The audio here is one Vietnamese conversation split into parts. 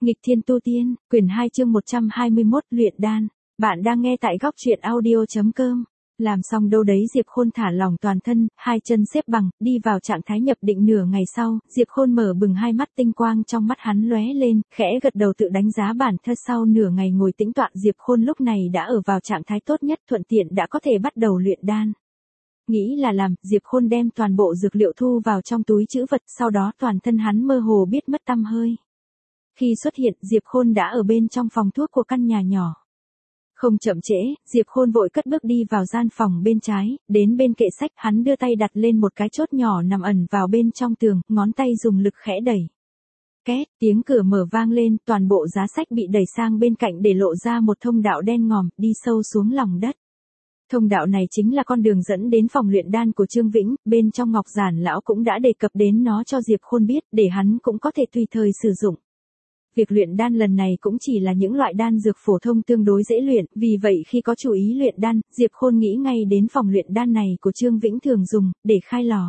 Nghịch thiên tu tiên, quyển 2 chương 121, luyện đan. Bạn đang nghe tại góc truyện audio.com. Làm xong đâu đấy Diệp Khôn thả lỏng toàn thân, hai chân xếp bằng, đi vào trạng thái nhập định. Nửa ngày sau, Diệp Khôn mở bừng hai mắt, tinh quang trong mắt hắn lóe lên, khẽ gật đầu tự đánh giá bản thân. Sau nửa ngày ngồi tĩnh tọa, Diệp Khôn lúc này đã ở vào trạng thái tốt nhất, thuận tiện đã có thể bắt đầu luyện đan. Nghĩ là làm, Diệp Khôn đem toàn bộ dược liệu thu vào trong túi trữ vật, sau đó toàn thân hắn mơ hồ biết mất tăm hơi. Khi xuất hiện, Diệp Khôn đã ở bên trong phòng thuốc của căn nhà nhỏ. Không chậm trễ, Diệp Khôn vội cất bước đi vào gian phòng bên trái, đến bên kệ sách, hắn đưa tay đặt lên một cái chốt nhỏ nằm ẩn vào bên trong tường, ngón tay dùng lực khẽ đẩy. Két, tiếng cửa mở vang lên, toàn bộ giá sách bị đẩy sang bên cạnh để lộ ra một thông đạo đen ngòm, đi sâu xuống lòng đất. Thông đạo này chính là con đường dẫn đến phòng luyện đan của Trương Vĩnh, bên trong Ngọc Giản lão cũng đã đề cập đến nó cho Diệp Khôn biết, để hắn cũng có thể tùy thời sử dụng. Việc luyện đan lần này cũng chỉ là những loại đan dược phổ thông tương đối dễ luyện, vì vậy khi có chủ ý luyện đan, Diệp Khôn nghĩ ngay đến phòng luyện đan này của Trương Vĩnh thường dùng, để khai lò.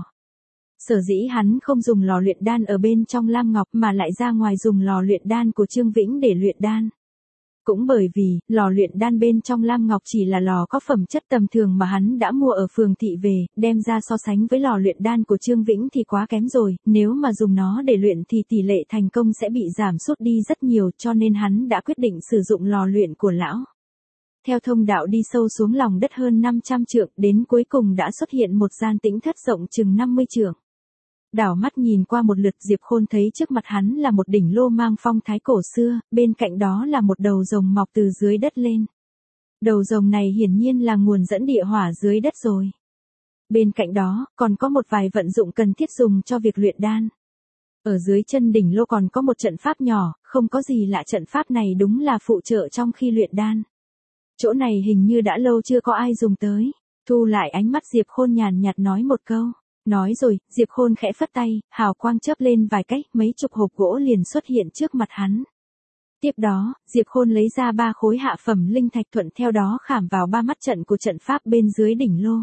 Sở dĩ hắn không dùng lò luyện đan ở bên trong Lam Ngọc mà lại ra ngoài dùng lò luyện đan của Trương Vĩnh để luyện đan. Cũng bởi vì, lò luyện đan bên trong Lam Ngọc chỉ là lò có phẩm chất tầm thường mà hắn đã mua ở phường thị về, đem ra so sánh với lò luyện đan của Trương Vĩnh thì quá kém rồi, nếu mà dùng nó để luyện thì tỷ lệ thành công sẽ bị giảm sút đi rất nhiều, cho nên hắn đã quyết định sử dụng lò luyện của lão. Theo thông đạo đi sâu xuống lòng đất hơn 500 trượng, đến cuối cùng đã xuất hiện một gian tĩnh thất rộng chừng 50 trượng. Đảo mắt nhìn qua một lượt, Diệp Khôn thấy trước mặt hắn là một đỉnh lô mang phong thái cổ xưa, bên cạnh đó là một đầu rồng mọc từ dưới đất lên. Đầu rồng này hiển nhiên là nguồn dẫn địa hỏa dưới đất rồi. Bên cạnh đó, còn có một vài vận dụng cần thiết dùng cho việc luyện đan. Ở dưới chân đỉnh lô còn có một trận pháp nhỏ, không có gì lạ, trận pháp này đúng là phụ trợ trong khi luyện đan. Chỗ này hình như đã lâu chưa có ai dùng tới. Thu lại ánh mắt, Diệp Khôn nhàn nhạt nói một câu. Nói rồi, Diệp Khôn khẽ phất tay, hào quang chớp lên vài cách, mấy chục hộp gỗ liền xuất hiện trước mặt hắn. Tiếp đó, Diệp Khôn lấy ra 3 khối hạ phẩm linh thạch, thuận theo đó khảm vào 3 mắt trận của trận pháp bên dưới đỉnh lô.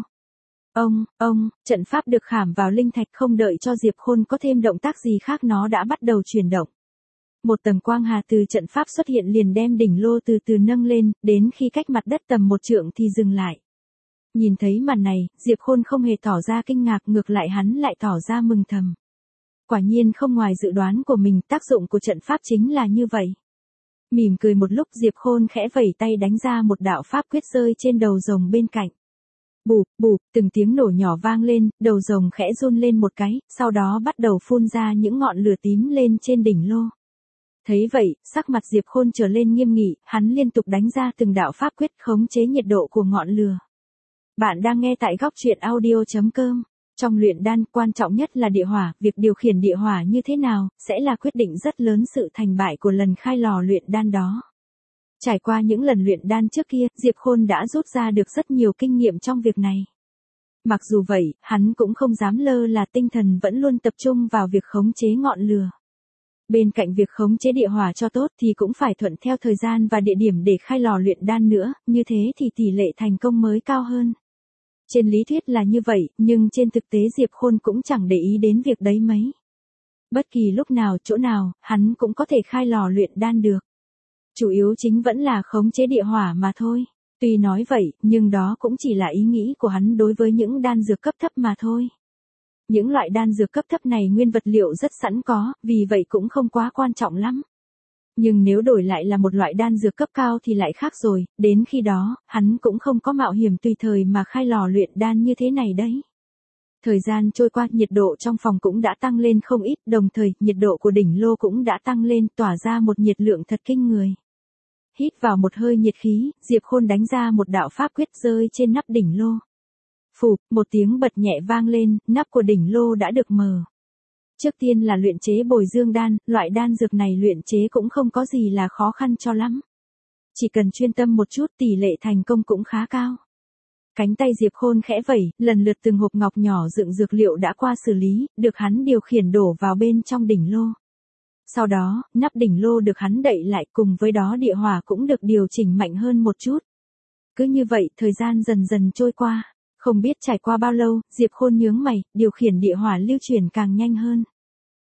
Trận pháp được khảm vào linh thạch, không đợi cho Diệp Khôn có thêm động tác gì khác nó đã bắt đầu chuyển động. Một tầng quang hà từ trận pháp xuất hiện liền đem đỉnh lô từ từ nâng lên, đến khi cách mặt đất tầm 1 trượng thì dừng lại. Nhìn thấy màn này, Diệp Khôn không hề tỏ ra kinh ngạc, ngược lại hắn lại tỏ ra mừng thầm. Quả nhiên không ngoài dự đoán của mình, tác dụng của trận pháp chính là như vậy. Mỉm cười một lúc, Diệp Khôn khẽ vẩy tay đánh ra một đạo pháp quyết rơi trên đầu rồng bên cạnh. Bụp, bụp, từng tiếng nổ nhỏ vang lên, đầu rồng khẽ run lên một cái, sau đó bắt đầu phun ra những ngọn lửa tím lên trên đỉnh lô. Thấy vậy, sắc mặt Diệp Khôn trở lên nghiêm nghị, hắn liên tục đánh ra từng đạo pháp quyết khống chế nhiệt độ của ngọn lửa. Bạn đang nghe tại góc truyện audio.com. Trong luyện đan, quan trọng nhất là địa hỏa, việc điều khiển địa hỏa như thế nào, sẽ là quyết định rất lớn sự thành bại của lần khai lò luyện đan đó. Trải qua những lần luyện đan trước kia, Diệp Khôn đã rút ra được rất nhiều kinh nghiệm trong việc này. Mặc dù vậy, hắn cũng không dám lơ là, tinh thần vẫn luôn tập trung vào việc khống chế ngọn lửa. Bên cạnh việc khống chế địa hỏa cho tốt thì cũng phải thuận theo thời gian và địa điểm để khai lò luyện đan nữa, như thế thì tỷ lệ thành công mới cao hơn. Trên lý thuyết là như vậy, nhưng trên thực tế Diệp Khôn cũng chẳng để ý đến việc đấy mấy. Bất kỳ lúc nào, chỗ nào, hắn cũng có thể khai lò luyện đan được. Chủ yếu chính vẫn là khống chế địa hỏa mà thôi. Tuy nói vậy, nhưng đó cũng chỉ là ý nghĩ của hắn đối với những đan dược cấp thấp mà thôi. Những loại đan dược cấp thấp này nguyên vật liệu rất sẵn có, vì vậy cũng không quá quan trọng lắm. Nhưng nếu đổi lại là một loại đan dược cấp cao thì lại khác rồi, đến khi đó, hắn cũng không có mạo hiểm tùy thời mà khai lò luyện đan như thế này đấy. Thời gian trôi qua, nhiệt độ trong phòng cũng đã tăng lên không ít, đồng thời, nhiệt độ của đỉnh lô cũng đã tăng lên, tỏa ra một nhiệt lượng thật kinh người. Hít vào một hơi nhiệt khí, Diệp Khôn đánh ra một đạo pháp quyết rơi trên nắp đỉnh lô. Phụp, một tiếng bật nhẹ vang lên, nắp của đỉnh lô đã được mở. Trước tiên là luyện chế bồi dương đan, loại đan dược này luyện chế cũng không có gì là khó khăn cho lắm. Chỉ cần chuyên tâm một chút, tỷ lệ thành công cũng khá cao. Cánh tay Diệp Khôn khẽ vẩy, lần lượt từng hộp ngọc nhỏ đựng dược liệu đã qua xử lý, được hắn điều khiển đổ vào bên trong đỉnh lô. Sau đó, nắp đỉnh lô được hắn đậy lại, cùng với đó địa hỏa cũng được điều chỉnh mạnh hơn một chút. Cứ như vậy, thời gian dần dần trôi qua. Không biết trải qua bao lâu, Diệp Khôn nhướng mày, điều khiển địa hỏa lưu chuyển càng nhanh hơn.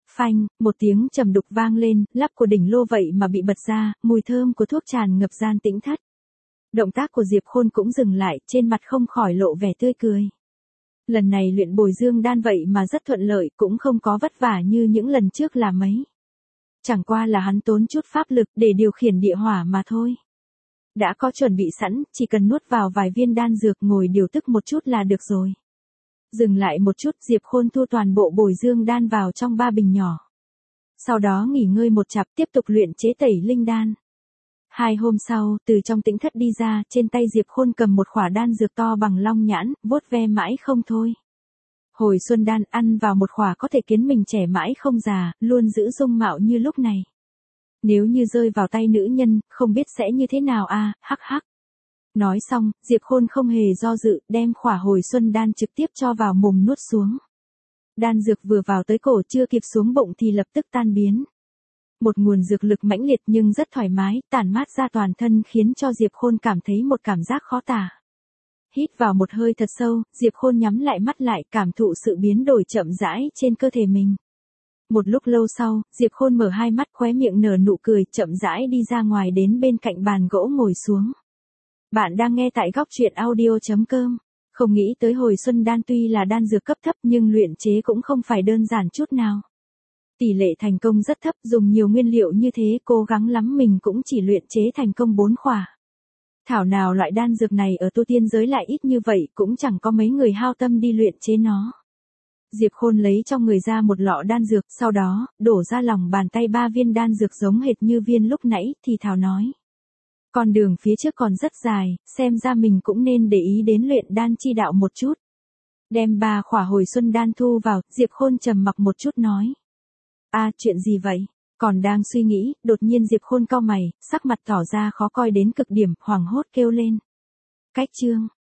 Phanh, một tiếng trầm đục vang lên, lắp của đỉnh lô vậy mà bị bật ra, mùi thơm của thuốc tràn ngập gian tĩnh thất. Động tác của Diệp Khôn cũng dừng lại, trên mặt không khỏi lộ vẻ tươi cười. Lần này luyện bồi dương đan vậy mà rất thuận lợi, cũng không có vất vả như những lần trước là mấy. Chẳng qua là hắn tốn chút pháp lực để điều khiển địa hỏa mà thôi. Đã có chuẩn bị sẵn, chỉ cần nuốt vào vài viên đan dược ngồi điều tức một chút là được rồi. Dừng lại một chút, Diệp Khôn thu toàn bộ bồi dương đan vào trong 3 bình nhỏ. Sau đó nghỉ ngơi một chặp tiếp tục luyện chế tẩy linh đan. 2 hôm sau, từ trong tĩnh thất đi ra, trên tay Diệp Khôn cầm một khỏa đan dược to bằng long nhãn, vuốt ve mãi không thôi. Hồi xuân đan ăn vào một khỏa có thể khiến mình trẻ mãi không già, luôn giữ dung mạo như lúc này. Nếu như rơi vào tay nữ nhân, không biết sẽ như thế nào à, hắc hắc. Nói xong, Diệp Khôn không hề do dự, đem khỏa hồi xuân đan trực tiếp cho vào mồm nuốt xuống. Đan dược vừa vào tới cổ chưa kịp xuống bụng thì lập tức tan biến. Một nguồn dược lực mãnh liệt nhưng rất thoải mái, tản mát ra toàn thân khiến cho Diệp Khôn cảm thấy một cảm giác khó tả. Hít vào một hơi thật sâu, Diệp Khôn nhắm lại mắt lại, cảm thụ sự biến đổi chậm rãi trên cơ thể mình. Một lúc lâu sau, Diệp Khôn mở hai mắt, khóe miệng nở nụ cười, chậm rãi đi ra ngoài đến bên cạnh bàn gỗ ngồi xuống. Bạn đang nghe tại góc truyện audio.com. Không nghĩ tới hồi xuân đan tuy là đan dược cấp thấp nhưng luyện chế cũng không phải đơn giản chút nào. Tỷ lệ thành công rất thấp, dùng nhiều nguyên liệu như thế cố gắng lắm mình cũng chỉ luyện chế thành công 4 khỏa. Thảo nào loại đan dược này ở tu tiên giới lại ít như vậy, cũng chẳng có mấy người hao tâm đi luyện chế nó. Diệp Khôn lấy trong người ra một lọ đan dược, sau đó, đổ ra lòng bàn tay 3 viên đan dược giống hệt như viên lúc nãy, thì thảo nói. Con đường phía trước còn rất dài, xem ra mình cũng nên để ý đến luyện đan chi đạo một chút. Đem 3 khỏa hồi xuân đan thu vào, Diệp Khôn trầm mặc một chút nói. Chuyện gì vậy? Còn đang suy nghĩ, đột nhiên Diệp Khôn cau mày, sắc mặt tỏ ra khó coi đến cực điểm, hoảng hốt kêu lên. Cách chương.